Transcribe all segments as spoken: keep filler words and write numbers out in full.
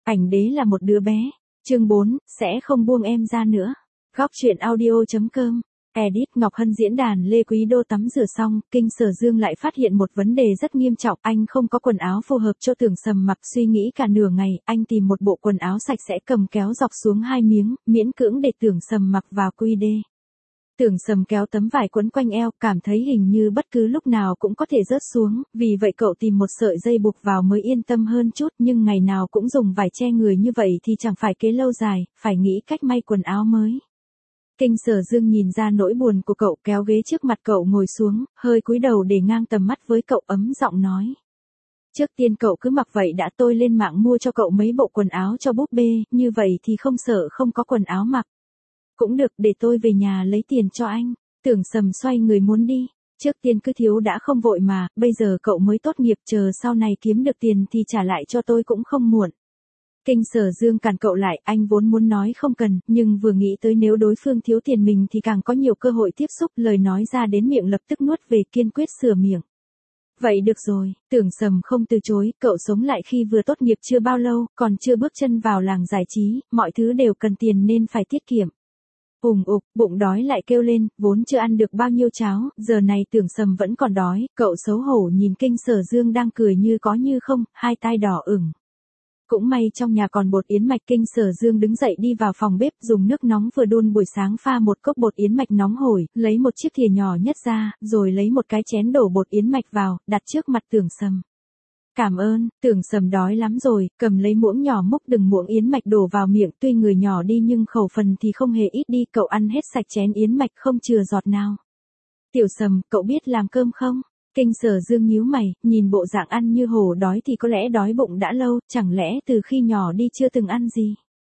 Ảnh đế là một đứa bé. Chương bốn, sẽ không buông em ra nữa. Góc truyện audio.com. Edit Ngọc Hân diễn đàn Lê Quý Đô tắm rửa xong, Kinh Sở Dương lại phát hiện một vấn đề rất nghiêm trọng, anh không có quần áo phù hợp cho Tưởng Sầm mặc, suy nghĩ cả nửa ngày, anh tìm một bộ quần áo sạch sẽ cầm kéo dọc xuống hai miếng, miễn cưỡng để Tưởng Sầm mặc vào quy đê. Tưởng Sầm kéo tấm vải quấn quanh eo, cảm thấy hình như bất cứ lúc nào cũng có thể rớt xuống, vì vậy cậu tìm một sợi dây buộc vào mới yên tâm hơn chút, nhưng ngày nào cũng dùng vải che người như vậy thì chẳng phải kế lâu dài, phải nghĩ cách may quần áo mới. Kinh Sở Dương nhìn ra nỗi buồn của cậu, kéo ghế trước mặt cậu ngồi xuống, hơi cúi đầu để ngang tầm mắt với cậu, ấm giọng nói. Trước tiên cậu cứ mặc vậy đã, tôi lên mạng mua cho cậu mấy bộ quần áo cho búp bê, như vậy thì không sợ không có quần áo mặc. Cũng được, để tôi về nhà lấy tiền cho anh. Tưởng Sầm xoay người muốn đi. Trước tiên cứ thiếu đã không vội mà, bây giờ cậu mới tốt nghiệp, chờ sau này kiếm được tiền thì trả lại cho tôi cũng không muộn. Kinh Sở Dương cản cậu lại, anh vốn muốn nói không cần, nhưng vừa nghĩ tới nếu đối phương thiếu tiền mình thì càng có nhiều cơ hội tiếp xúc, lời nói ra đến miệng lập tức nuốt về, kiên quyết sửa miệng. Vậy được rồi, Tưởng Sầm không từ chối, cậu sống lại khi vừa tốt nghiệp chưa bao lâu, còn chưa bước chân vào làng giải trí, mọi thứ đều cần tiền nên phải tiết kiệm. Ùng ục, bụng đói lại kêu lên, vốn chưa ăn được bao nhiêu cháo, giờ này Tưởng Sầm vẫn còn đói, cậu xấu hổ nhìn Kinh Sở Dương đang cười như có như không, hai tai đỏ ửng. Cũng may trong nhà còn bột yến mạch. Kinh Sở Dương đứng dậy đi vào phòng bếp, dùng nước nóng vừa đun buổi sáng pha một cốc bột yến mạch nóng hổi, lấy một chiếc thìa nhỏ nhất ra, rồi lấy một cái chén đổ bột yến mạch vào, đặt trước mặt Tưởng Sầm. Cảm ơn. Tưởng Sầm đói lắm rồi, cầm lấy muỗng nhỏ múc từng muỗng yến mạch đổ vào miệng, tuy người nhỏ đi nhưng khẩu phần thì không hề ít đi, cậu ăn hết sạch chén yến mạch không chừa giọt nào. Tiểu Sầm, cậu biết làm cơm không? Kinh Sở Dương nhíu mày, nhìn bộ dạng ăn như hổ đói thì có lẽ đói bụng đã lâu, chẳng lẽ từ khi nhỏ đi chưa từng ăn gì?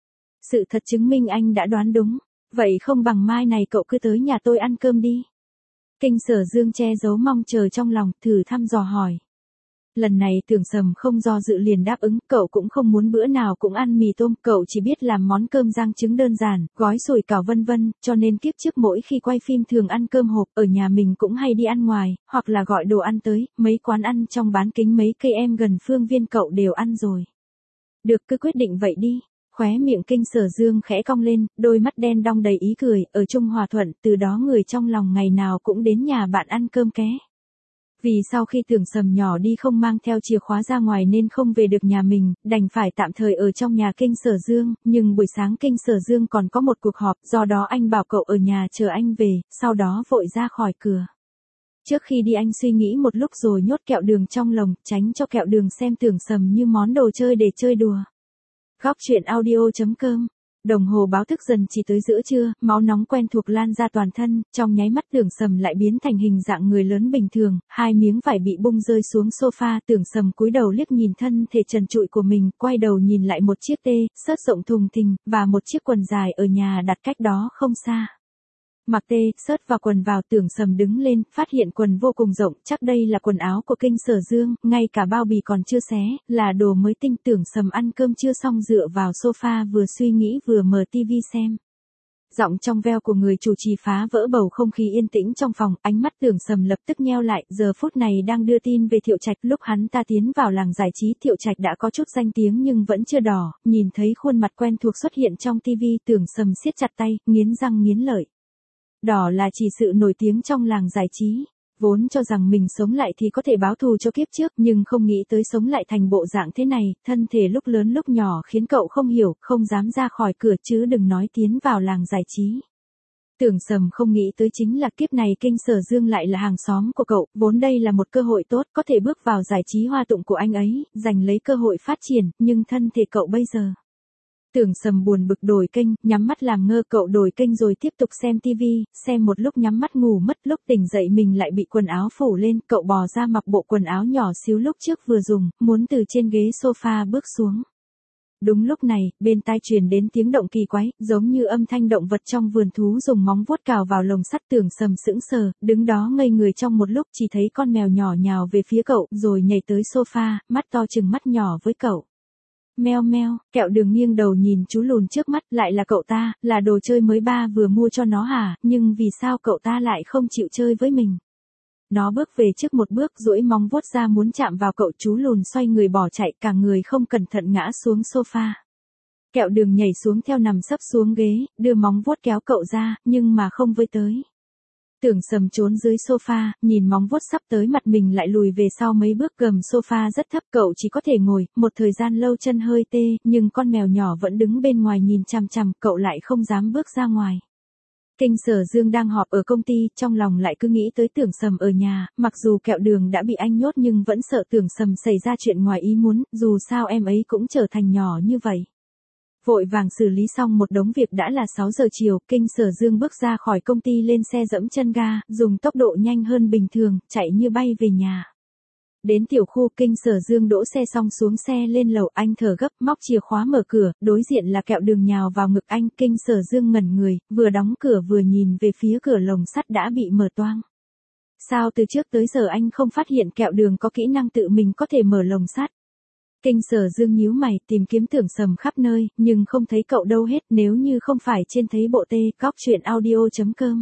Sự thật chứng minh anh đã đoán đúng, vậy không bằng mai này cậu cứ tới nhà tôi ăn cơm đi. Kinh Sở Dương che giấu mong chờ trong lòng, thử thăm dò hỏi. Lần này Tưởng Sầm không do dự liền đáp ứng, cậu cũng không muốn bữa nào cũng ăn mì tôm, cậu chỉ biết làm món cơm rang trứng đơn giản, gói sủi cảo vân vân, cho nên kiếp trước mỗi khi quay phim thường ăn cơm hộp, ở nhà mình cũng hay đi ăn ngoài, hoặc là gọi đồ ăn tới, mấy quán ăn trong bán kính mấy cây em gần phương viên cậu đều ăn rồi. Được, cứ quyết định vậy đi. Khóe miệng Kinh Sở Dương khẽ cong lên, đôi mắt đen đong đầy ý cười, ở chung hòa thuận, từ đó người trong lòng ngày nào cũng đến nhà bạn ăn cơm ké. Vì sau khi Tưởng Sầm nhỏ đi không mang theo chìa khóa ra ngoài nên không về được nhà mình, đành phải tạm thời ở trong nhà Kinh Sở Dương, nhưng buổi sáng Kinh Sở Dương còn có một cuộc họp, do đó anh bảo cậu ở nhà chờ anh về, sau đó vội ra khỏi cửa. Trước khi đi anh suy nghĩ một lúc rồi nhốt kẹo đường trong lồng, tránh cho kẹo đường xem Tưởng Sầm như món đồ chơi để chơi đùa. Góc truyện audio.com. Đồng hồ báo thức dần chỉ tới giữa trưa, máu nóng quen thuộc lan ra toàn thân, trong nháy mắt Tưởng Sầm lại biến thành hình dạng người lớn bình thường, hai miếng vải bị bung rơi xuống sofa, Tưởng Sầm cúi đầu liếc nhìn thân thể trần trụi của mình, quay đầu nhìn lại một chiếc tê, sớt rộng thùng thình, và một chiếc quần dài ở nhà đặt cách đó không xa. Mặc tê, sớt và quần vào, Tưởng Sầm đứng lên, phát hiện quần vô cùng rộng, chắc đây là quần áo của Kinh Sở Dương, ngay cả bao bì còn chưa xé, là đồ mới tinh. Tưởng Sầm ăn cơm chưa xong dựa vào sofa vừa suy nghĩ vừa mở tivi xem. Giọng trong veo của người chủ trì phá vỡ bầu không khí yên tĩnh trong phòng, ánh mắt Tưởng Sầm lập tức nheo lại, giờ phút này đang đưa tin về Thiệu Trạch, lúc hắn ta tiến vào làng giải trí, Thiệu Trạch đã có chút danh tiếng nhưng vẫn chưa đỏ, nhìn thấy khuôn mặt quen thuộc xuất hiện trong tivi, Tưởng Sầm siết chặt tay, nghiến răng nghiến lợi. Đỏ là chỉ sự nổi tiếng trong làng giải trí, vốn cho rằng mình sống lại thì có thể báo thù cho kiếp trước, nhưng không nghĩ tới sống lại thành bộ dạng thế này, thân thể lúc lớn lúc nhỏ khiến cậu không hiểu, không dám ra khỏi cửa chứ đừng nói tiến vào làng giải trí. Tưởng Sầm không nghĩ tới chính là kiếp này Kinh Sở Dương lại là hàng xóm của cậu, vốn đây là một cơ hội tốt, có thể bước vào giải trí hoa tụng của anh ấy, giành lấy cơ hội phát triển, nhưng thân thể cậu bây giờ. Tưởng Sầm buồn bực đổi kênh, nhắm mắt làm ngơ, cậu đổi kênh rồi tiếp tục xem tivi, xem một lúc nhắm mắt ngủ mất, lúc tỉnh dậy mình lại bị quần áo phủ lên, cậu bò ra mặc bộ quần áo nhỏ xíu lúc trước vừa dùng, muốn từ trên ghế sofa bước xuống. Đúng lúc này, bên tai truyền đến tiếng động kỳ quái, giống như âm thanh động vật trong vườn thú dùng móng vuốt cào vào lồng sắt. Tưởng Sầm sững sờ, đứng đó ngây người trong một lúc, chỉ thấy con mèo nhỏ nhào về phía cậu, rồi nhảy tới sofa, mắt to chừng mắt nhỏ với cậu. Meo meo, kẹo đường nghiêng đầu nhìn chú lùn trước mắt, lại là cậu ta, là đồ chơi mới ba vừa mua cho nó hả, nhưng vì sao cậu ta lại không chịu chơi với mình? Nó bước về trước một bước, duỗi móng vuốt ra muốn chạm vào cậu, chú lùn xoay người bỏ chạy, cả người không cẩn thận ngã xuống sofa. Kẹo đường nhảy xuống theo nằm sấp xuống ghế, đưa móng vuốt kéo cậu ra, nhưng mà không với tới. Tưởng Sầm trốn dưới sofa, nhìn móng vuốt sắp tới mặt mình lại lùi về sau mấy bước, gầm sofa rất thấp, cậu chỉ có thể ngồi, một thời gian lâu chân hơi tê, nhưng con mèo nhỏ vẫn đứng bên ngoài nhìn chằm chằm, cậu lại không dám bước ra ngoài. Kinh Sở Dương đang họp ở công ty, trong lòng lại cứ nghĩ tới Tưởng Sầm ở nhà, mặc dù Kẹo đường đã bị anh nhốt nhưng vẫn sợ Tưởng Sầm xảy ra chuyện ngoài ý muốn, dù sao em ấy cũng trở thành nhỏ như vậy. Vội vàng xử lý xong một đống việc đã là sáu giờ chiều, Kinh Sở Dương bước ra khỏi công ty lên xe dẫm chân ga, dùng tốc độ nhanh hơn bình thường, chạy như bay về nhà. Đến tiểu khu, Kinh Sở Dương đỗ xe xong xuống xe lên lầu, anh thở gấp, móc chìa khóa mở cửa, đối diện là Kẹo đường nhào vào ngực anh, Kinh Sở Dương ngẩn người, vừa đóng cửa vừa nhìn về phía cửa lồng sắt đã bị mở toang. Sao từ trước tới giờ anh không phát hiện Kẹo đường có kỹ năng tự mình có thể mở lồng sắt? Kinh Sở Dương nhíu mày, tìm kiếm Tưởng Sầm khắp nơi, nhưng không thấy cậu đâu hết, nếu như không phải trên thấy bộ tê, cóc truyện audio chấm com.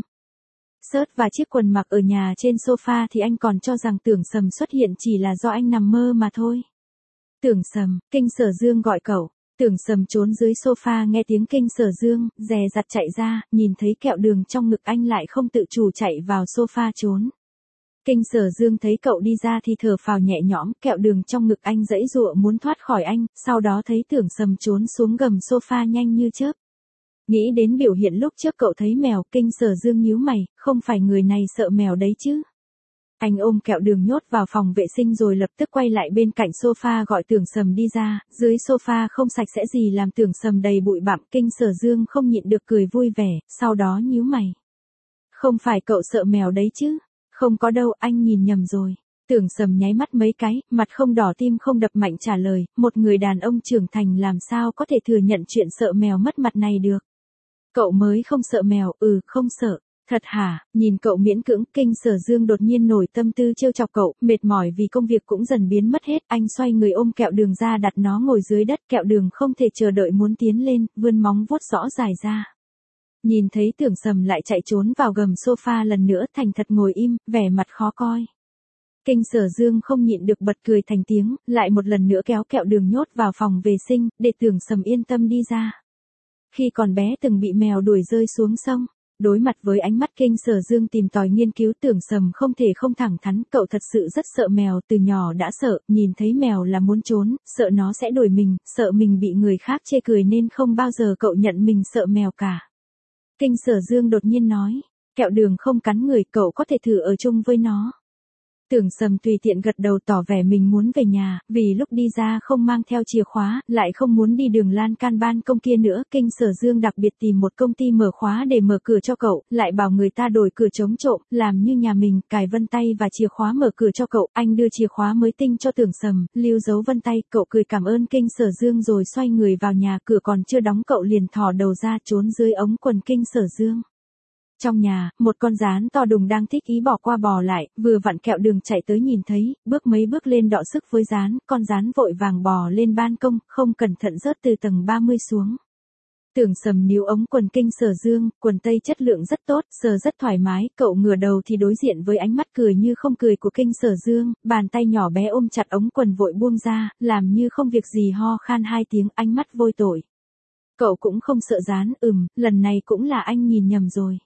Sớt và chiếc quần mặc ở nhà trên sofa thì anh còn cho rằng Tưởng Sầm xuất hiện chỉ là do anh nằm mơ mà thôi. Tưởng Sầm, Kinh Sở Dương gọi cậu. Tưởng Sầm trốn dưới sofa nghe tiếng Kinh Sở Dương, dè dặt chạy ra, nhìn thấy Kẹo đường trong ngực anh lại không tự chủ chạy vào sofa trốn. Kinh Sở Dương thấy cậu đi ra thì thở phào nhẹ nhõm, Kẹo đường trong ngực anh giãy giụa muốn thoát khỏi anh, sau đó thấy Tưởng Sầm trốn xuống gầm sofa nhanh như chớp. Nghĩ đến biểu hiện lúc trước cậu thấy mèo, Kinh Sở Dương nhíu mày, không phải người này sợ mèo đấy chứ. Anh ôm Kẹo đường nhốt vào phòng vệ sinh rồi lập tức quay lại bên cạnh sofa gọi Tưởng Sầm đi ra, dưới sofa không sạch sẽ gì làm Tưởng Sầm đầy bụi bặm, Kinh Sở Dương không nhịn được cười vui vẻ, sau đó nhíu mày. Không phải cậu sợ mèo đấy chứ? Không có đâu, anh nhìn nhầm rồi. Tưởng Sầm nháy mắt mấy cái, mặt không đỏ tim không đập mạnh trả lời, một người đàn ông trưởng thành làm sao có thể thừa nhận chuyện sợ mèo mất mặt này được. Cậu mới không sợ mèo, ừ, không sợ. Thật hả? Nhìn cậu miễn cưỡng, Kinh Sở Dương đột nhiên nổi tâm tư trêu chọc cậu, mệt mỏi vì công việc cũng dần biến mất hết, anh xoay người ôm Kẹo đường ra đặt nó ngồi dưới đất, Kẹo đường không thể chờ đợi muốn tiến lên, vươn móng vuốt rõ dài ra. Nhìn thấy Tưởng Sầm lại chạy trốn vào gầm sofa lần nữa, thành thật ngồi im, vẻ mặt khó coi. Kinh Sở Dương không nhịn được bật cười thành tiếng, lại một lần nữa kéo Kẹo đường nhốt vào phòng vệ sinh, để Tưởng Sầm yên tâm đi ra. Khi còn bé từng bị mèo đuổi rơi xuống sông, đối mặt với ánh mắt Kinh Sở Dương tìm tòi nghiên cứu, Tưởng Sầm không thể không thẳng thắn, cậu thật sự rất sợ mèo, từ nhỏ đã sợ, nhìn thấy mèo là muốn trốn, sợ nó sẽ đuổi mình, sợ mình bị người khác chê cười nên không bao giờ cậu nhận mình sợ mèo cả. Kinh Sở Dương đột nhiên nói, Kẹo đường không cắn người, cậu có thể thử ở chung với nó. Tưởng Sầm tùy tiện gật đầu tỏ vẻ mình muốn về nhà, vì lúc đi ra không mang theo chìa khóa, lại không muốn đi đường lan can ban công kia nữa. Kinh Sở Dương đặc biệt tìm một công ty mở khóa để mở cửa cho cậu, lại bảo người ta đổi cửa chống trộm, làm như nhà mình, cài vân tay và chìa khóa mở cửa cho cậu. Anh đưa chìa khóa mới tinh cho Tưởng Sầm, lưu dấu vân tay, cậu cười cảm ơn Kinh Sở Dương rồi xoay người vào nhà, cửa còn chưa đóng cậu liền thò đầu ra trốn dưới ống quần Kinh Sở Dương. Trong nhà, một con gián to đùng đang thích ý bỏ qua bò lại, vừa vặn Kẹo đường chạy tới nhìn thấy, bước mấy bước lên đọ sức với gián, con gián vội vàng bò lên ban công, không cẩn thận rớt từ tầng ba mươi xuống. Tưởng Sầm níu ống quần Kinh Sở Dương, quần tây chất lượng rất tốt, sờ rất thoải mái, cậu ngửa đầu thì đối diện với ánh mắt cười như không cười của Kinh Sở Dương, bàn tay nhỏ bé ôm chặt ống quần vội buông ra, làm như không việc gì ho khan hai tiếng, ánh mắt vôi tội. Cậu cũng không sợ gián, ừm, lần này cũng là anh nhìn nhầm rồi.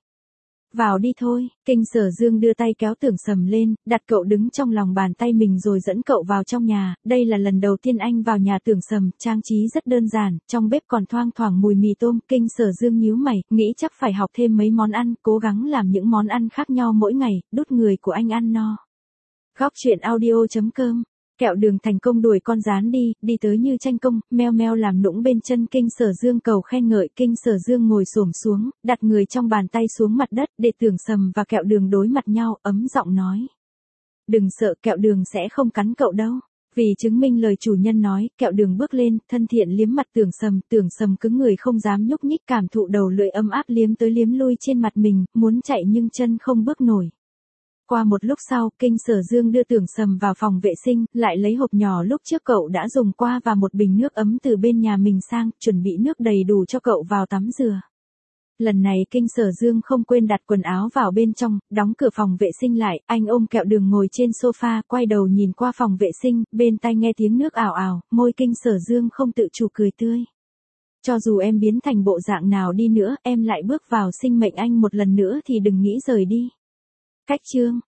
Vào đi thôi, Kinh Sở Dương đưa tay kéo Tưởng Sầm lên, đặt cậu đứng trong lòng bàn tay mình rồi dẫn cậu vào trong nhà, đây là lần đầu tiên anh vào nhà Tưởng Sầm, trang trí rất đơn giản, trong bếp còn thoang thoảng mùi mì tôm, Kinh Sở Dương nhíu mày, nghĩ chắc phải học thêm mấy món ăn, cố gắng làm những món ăn khác nhau mỗi ngày, đút người của anh ăn no. Góc truyện audio chấm com. Kẹo đường thành công đuổi con gián đi, đi tới như tranh công, meo meo làm nũng bên chân Kinh Sở Dương cầu khen ngợi. Kinh Sở Dương ngồi xổm xuống, đặt người trong bàn tay xuống mặt đất, để Tưởng Sầm và Kẹo đường đối mặt nhau, ấm giọng nói. Đừng sợ, Kẹo đường sẽ không cắn cậu đâu. Vì chứng minh lời chủ nhân nói, Kẹo đường bước lên, thân thiện liếm mặt Tưởng Sầm, Tưởng Sầm cứng người không dám nhúc nhích, cảm thụ đầu lưỡi ấm áp liếm tới liếm lui trên mặt mình, muốn chạy nhưng chân không bước nổi. Qua một lúc sau, Kinh Sở Dương đưa Tưởng Sầm vào phòng vệ sinh, lại lấy hộp nhỏ lúc trước cậu đã dùng qua và một bình nước ấm từ bên nhà mình sang, chuẩn bị nước đầy đủ cho cậu vào tắm rửa. Lần này Kinh Sở Dương không quên đặt quần áo vào bên trong, đóng cửa phòng vệ sinh lại, anh ôm Kẹo đường ngồi trên sofa, quay đầu nhìn qua phòng vệ sinh, bên tai nghe tiếng nước ào ào, môi Kinh Sở Dương không tự chủ cười tươi. Cho dù em biến thành bộ dạng nào đi nữa, em lại bước vào sinh mệnh anh một lần nữa thì đừng nghĩ rời đi. Cách chương